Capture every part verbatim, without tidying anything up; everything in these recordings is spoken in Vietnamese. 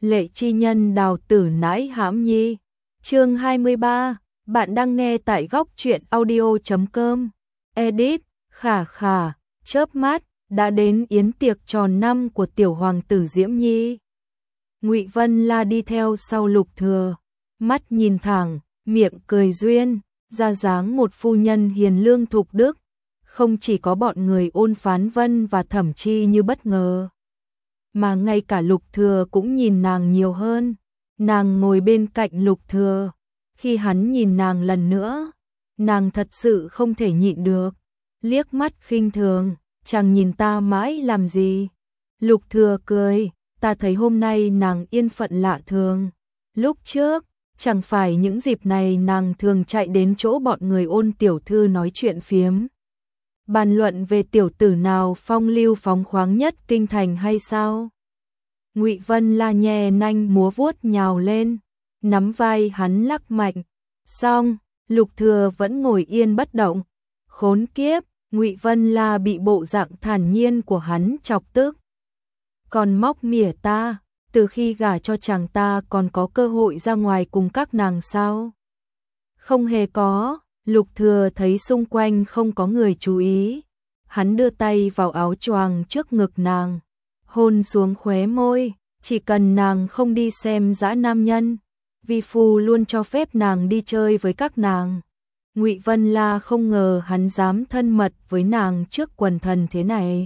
Lệ chi nhân đào tử nãi hãm nhi. Chương hai mươi ba, bạn đang nghe tại góc truyện audio chấm com. Edit, khả khả, chớp mắt, đã đến yến tiệc tròn năm của tiểu hoàng tử Diễm Nhi. Ngụy Vân La đi theo sau Lục Thừa, mắt nhìn thẳng, miệng cười duyên, ra dáng một phu nhân hiền lương thục đức, không chỉ có bọn người Ôn Phán Vân và Thẩm Chi Như bất ngờ, mà ngay cả Lục Thừa cũng nhìn nàng nhiều hơn. Nàng ngồi bên cạnh Lục Thừa, khi hắn nhìn nàng lần nữa, nàng thật sự không thể nhịn được, liếc mắt khinh thường, chàng nhìn ta mãi làm gì? Lục Thừa cười, ta thấy hôm nay nàng yên phận lạ thường. Lúc trước, chẳng phải những dịp này nàng thường chạy đến chỗ bọn người Ôn tiểu thư nói chuyện phiếm, bàn luận về tiểu tử nào phong lưu phóng khoáng nhất kinh thành hay sao? Ngụy Vân La nhè nanh múa vuốt nhào lên, nắm vai hắn lắc mạnh. Xong, Lục Thừa vẫn ngồi yên bất động. Khốn kiếp, Ngụy Vân La bị bộ dạng thản nhiên của hắn chọc tức. Còn móc mỉa ta, từ khi gả cho chàng ta còn có cơ hội ra ngoài cùng các nàng sao? Không hề có. Lục Thừa thấy xung quanh không có người chú ý, hắn đưa tay vào áo choàng trước ngực nàng, hôn xuống khóe môi, chỉ cần nàng không đi xem dã nam nhân, vi phu luôn cho phép nàng đi chơi với các nàng. Ngụy Vân La không ngờ hắn dám thân mật với nàng trước quần thần thế này,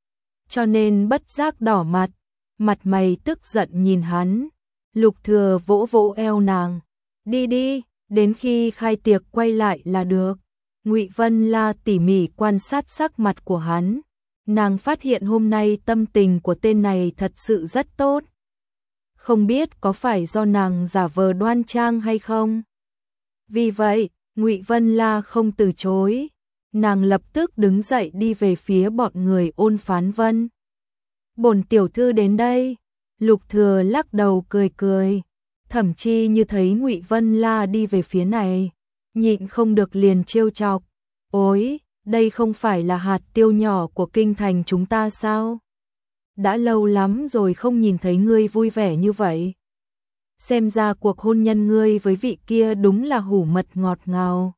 cho nên bất giác đỏ mặt, mặt mày tức giận nhìn hắn. Lục Thừa vỗ vỗ eo nàng, đi đi, đến khi khai tiệc quay lại là được. Ngụy Vân La tỉ mỉ quan sát sắc mặt của hắn, nàng phát hiện hôm nay tâm tình của tên này thật sự rất tốt. Không biết có phải do nàng giả vờ đoan trang hay không? Vì vậy, Ngụy Vân La không từ chối, nàng lập tức đứng dậy đi về phía bọn người Ôn Phán Vân. Bổn tiểu thư đến đây. Lục Thừa lắc đầu cười cười. Thẩm Chi Như thấy Ngụy Vân La đi về phía này, nhịn không được liền trêu chọc. Ôi, đây không phải là hạt tiêu nhỏ của kinh thành chúng ta sao? Đã lâu lắm rồi không nhìn thấy ngươi vui vẻ như vậy. Xem ra cuộc hôn nhân ngươi với vị kia đúng là hủ mật ngọt ngào.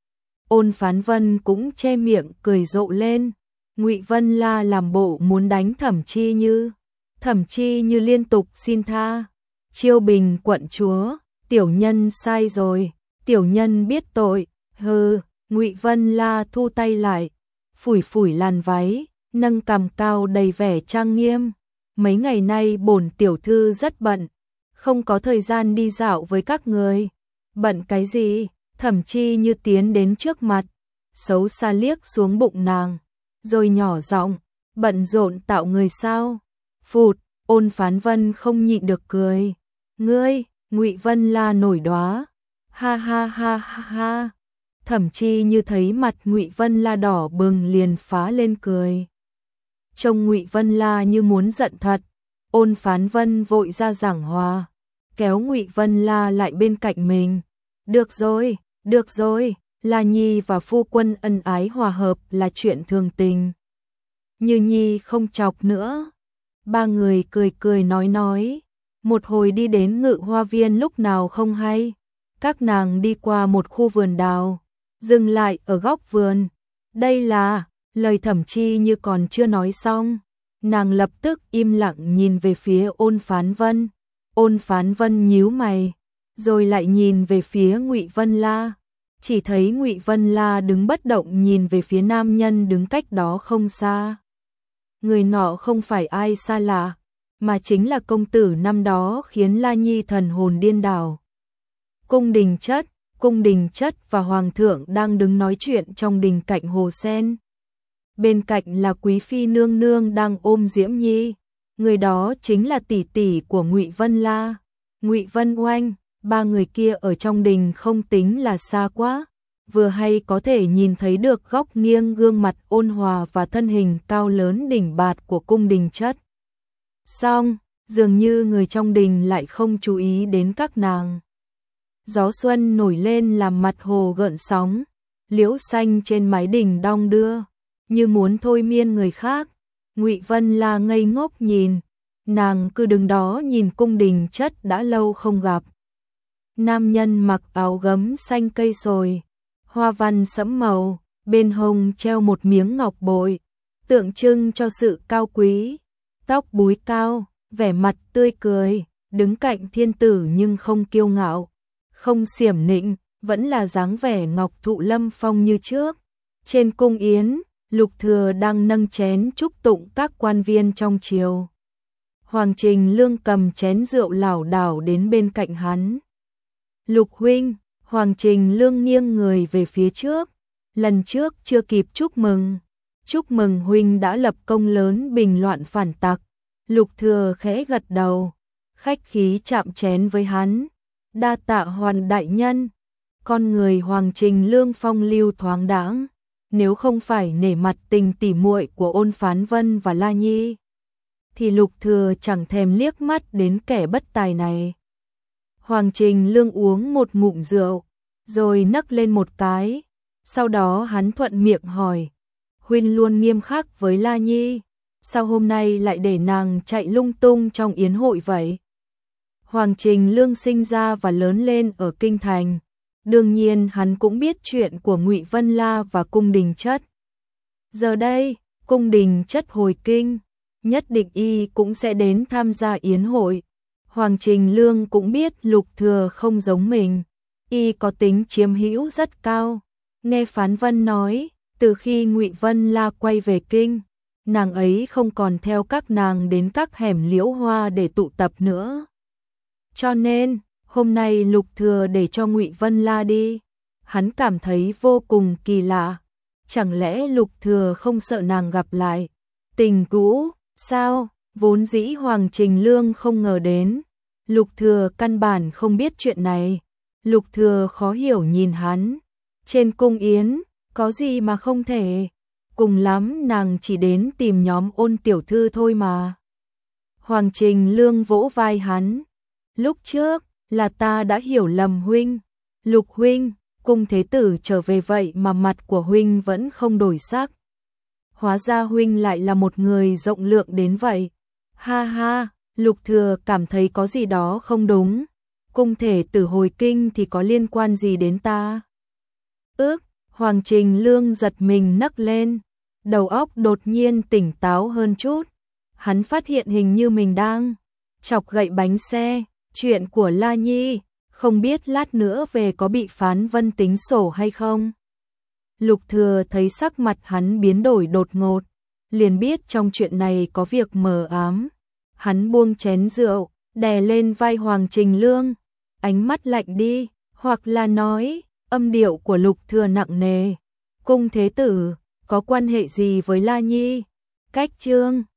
Ôn Phán Vân cũng che miệng cười rộ lên. Ngụy Vân La làm bộ muốn đánh Thẩm Chi Như. Thẩm Chi Như liên tục xin tha. Chiêu Bình quận chúa, tiểu nhân sai rồi, tiểu nhân biết tội. Hừ. Ngụy Vân La thu tay lại, phủi phủi làn váy, nâng cằm cao đầy vẻ trang nghiêm. Mấy ngày nay bổn tiểu thư rất bận, không có thời gian đi dạo với các người. Bận cái gì? Thẩm Chi Như tiến đến trước mặt, xấu xa liếc xuống bụng nàng, rồi nhỏ giọng, bận rộn tạo người sao? Phụt. Ôn Phán Vân không nhịn được cười. Ngươi? Ngụy Vân La nổi đoá. Ha ha ha ha ha. Thẩm Chi Như thấy mặt Ngụy Vân La đỏ bừng liền phá lên cười. Trông Ngụy Vân La như muốn giận thật. Ôn Phán Vân vội ra giảng hòa, kéo Ngụy Vân La lại bên cạnh mình. Được rồi, được rồi, La Nhi và phu quân ân ái hòa hợp là chuyện thường tình. Như Nhi không chọc nữa. Ba người cười cười nói nói, một hồi đi đến Ngự Hoa Viên lúc nào không hay. Các nàng đi qua một khu vườn đào, dừng lại ở góc vườn. Đây là, lời Thẩm Chi Như còn chưa nói xong, nàng lập tức im lặng nhìn về phía Ôn Phán Vân. Ôn Phán Vân nhíu mày, rồi lại nhìn về phía Ngụy Vân La. Chỉ thấy Ngụy Vân La đứng bất động nhìn về phía nam nhân đứng cách đó không xa. Người nọ không phải ai xa lạ, mà chính là công tử năm đó khiến La Nhi thần hồn điên đảo. Cung Đình Chất, Cung Đình Chất và Hoàng thượng đang đứng nói chuyện trong đình cạnh hồ sen. Bên cạnh là Quý Phi nương nương đang ôm Diễm Nhi. Người đó chính là tỷ tỷ của Ngụy Vân La, Ngụy Vân Oanh. Ba người kia ở trong đình không tính là xa quá, vừa hay có thể nhìn thấy được góc nghiêng gương mặt ôn hòa và thân hình cao lớn đỉnh bạt của Cung Đình Chất. Xong, dường như người trong đình lại không chú ý đến các nàng. Gió xuân nổi lên làm mặt hồ gợn sóng, liễu xanh trên mái đình đong đưa, như muốn thôi miên người khác. Ngụy Vân La ngây ngốc nhìn, nàng cứ đứng đó nhìn cung đình chất đã lâu không gặp. Nam nhân mặc áo gấm xanh cây sồi, hoa văn sẫm màu, bên hông treo một miếng ngọc bội, tượng trưng cho sự cao quý, tóc búi cao, vẻ mặt tươi cười, đứng cạnh thiên tử nhưng không kiêu ngạo, không xiểm nịnh, vẫn là dáng vẻ ngọc thụ lâm phong như trước. Trên cung yến, Lục Thừa đang nâng chén chúc tụng các quan viên trong triều. Hoàng Trình Lương cầm chén rượu lảo đảo đến bên cạnh hắn. Lục huynh, Hoàng Trình Lương nghiêng người về phía trước, lần trước chưa kịp chúc mừng. Chúc mừng huynh đã lập công lớn bình loạn phản tặc. Lục Thừa khẽ gật đầu, khách khí chạm chén với hắn. Đa tạ Hoàn đại nhân. Con người Hoàng Trình Lương phong lưu thoáng đãng, nếu không phải nể mặt tình tỉ muội của Ôn Phán Vân và La Nhi, thì Lục Thừa chẳng thèm liếc mắt đến kẻ bất tài này. Hoàng Trình Lương uống một ngụm rượu, rồi nấc lên một cái, sau đó hắn thuận miệng hỏi, huynh luôn nghiêm khắc với La Nhi, sao hôm nay lại để nàng chạy lung tung trong yến hội vậy? Hoàng Trình Lương sinh ra và lớn lên ở Kinh Thành, đương nhiên hắn cũng biết chuyện của Ngụy Vân La và cung đình chất. Giờ đây, cung đình chất hồi kinh, nhất định y cũng sẽ đến tham gia yến hội. Hoàng Trình Lương cũng biết Lục Thừa không giống mình, y có tính chiếm hữu rất cao. Nghe Phán Vân nói, từ khi Ngụy Vân La quay về kinh, nàng ấy không còn theo các nàng đến các hẻm liễu hoa để tụ tập nữa. Cho nên, hôm nay Lục Thừa để cho Ngụy Vân La đi, hắn cảm thấy vô cùng kỳ lạ. Chẳng lẽ Lục Thừa không sợ nàng gặp lại tình cũ, sao? Vốn dĩ Hoàng Trình Lương không ngờ đến, Lục Thừa căn bản không biết chuyện này. Lục Thừa khó hiểu nhìn hắn, trên cung yến, có gì mà không thể, cùng lắm nàng chỉ đến tìm nhóm Ôn tiểu thư thôi mà. Hoàng Trình Lương vỗ vai hắn, lúc trước, là ta đã hiểu lầm huynh. Lục huynh, cung thế tử trở về vậy mà mặt của huynh vẫn không đổi sắc. Hóa ra huynh lại là một người rộng lượng đến vậy. Ha ha, Lục Thừa cảm thấy có gì đó không đúng. Cung thể tử hồi kinh thì có liên quan gì đến ta? Ước, Hoàng Trình Lương giật mình nấc lên, đầu óc đột nhiên tỉnh táo hơn chút. Hắn phát hiện hình như mình đang chọc gậy bánh xe. Chuyện của La Nhi, không biết lát nữa về có bị Phán Vân tính sổ hay không? Lục Thừa thấy sắc mặt hắn biến đổi đột ngột, liền biết trong chuyện này có việc mờ ám. Hắn buông chén rượu, đè lên vai Hoàng Trình Lương, ánh mắt lạnh đi, hoặc là nói, âm điệu của Lục Thừa nặng nề. Cung thế tử, có quan hệ gì với La Nhi? Cách chương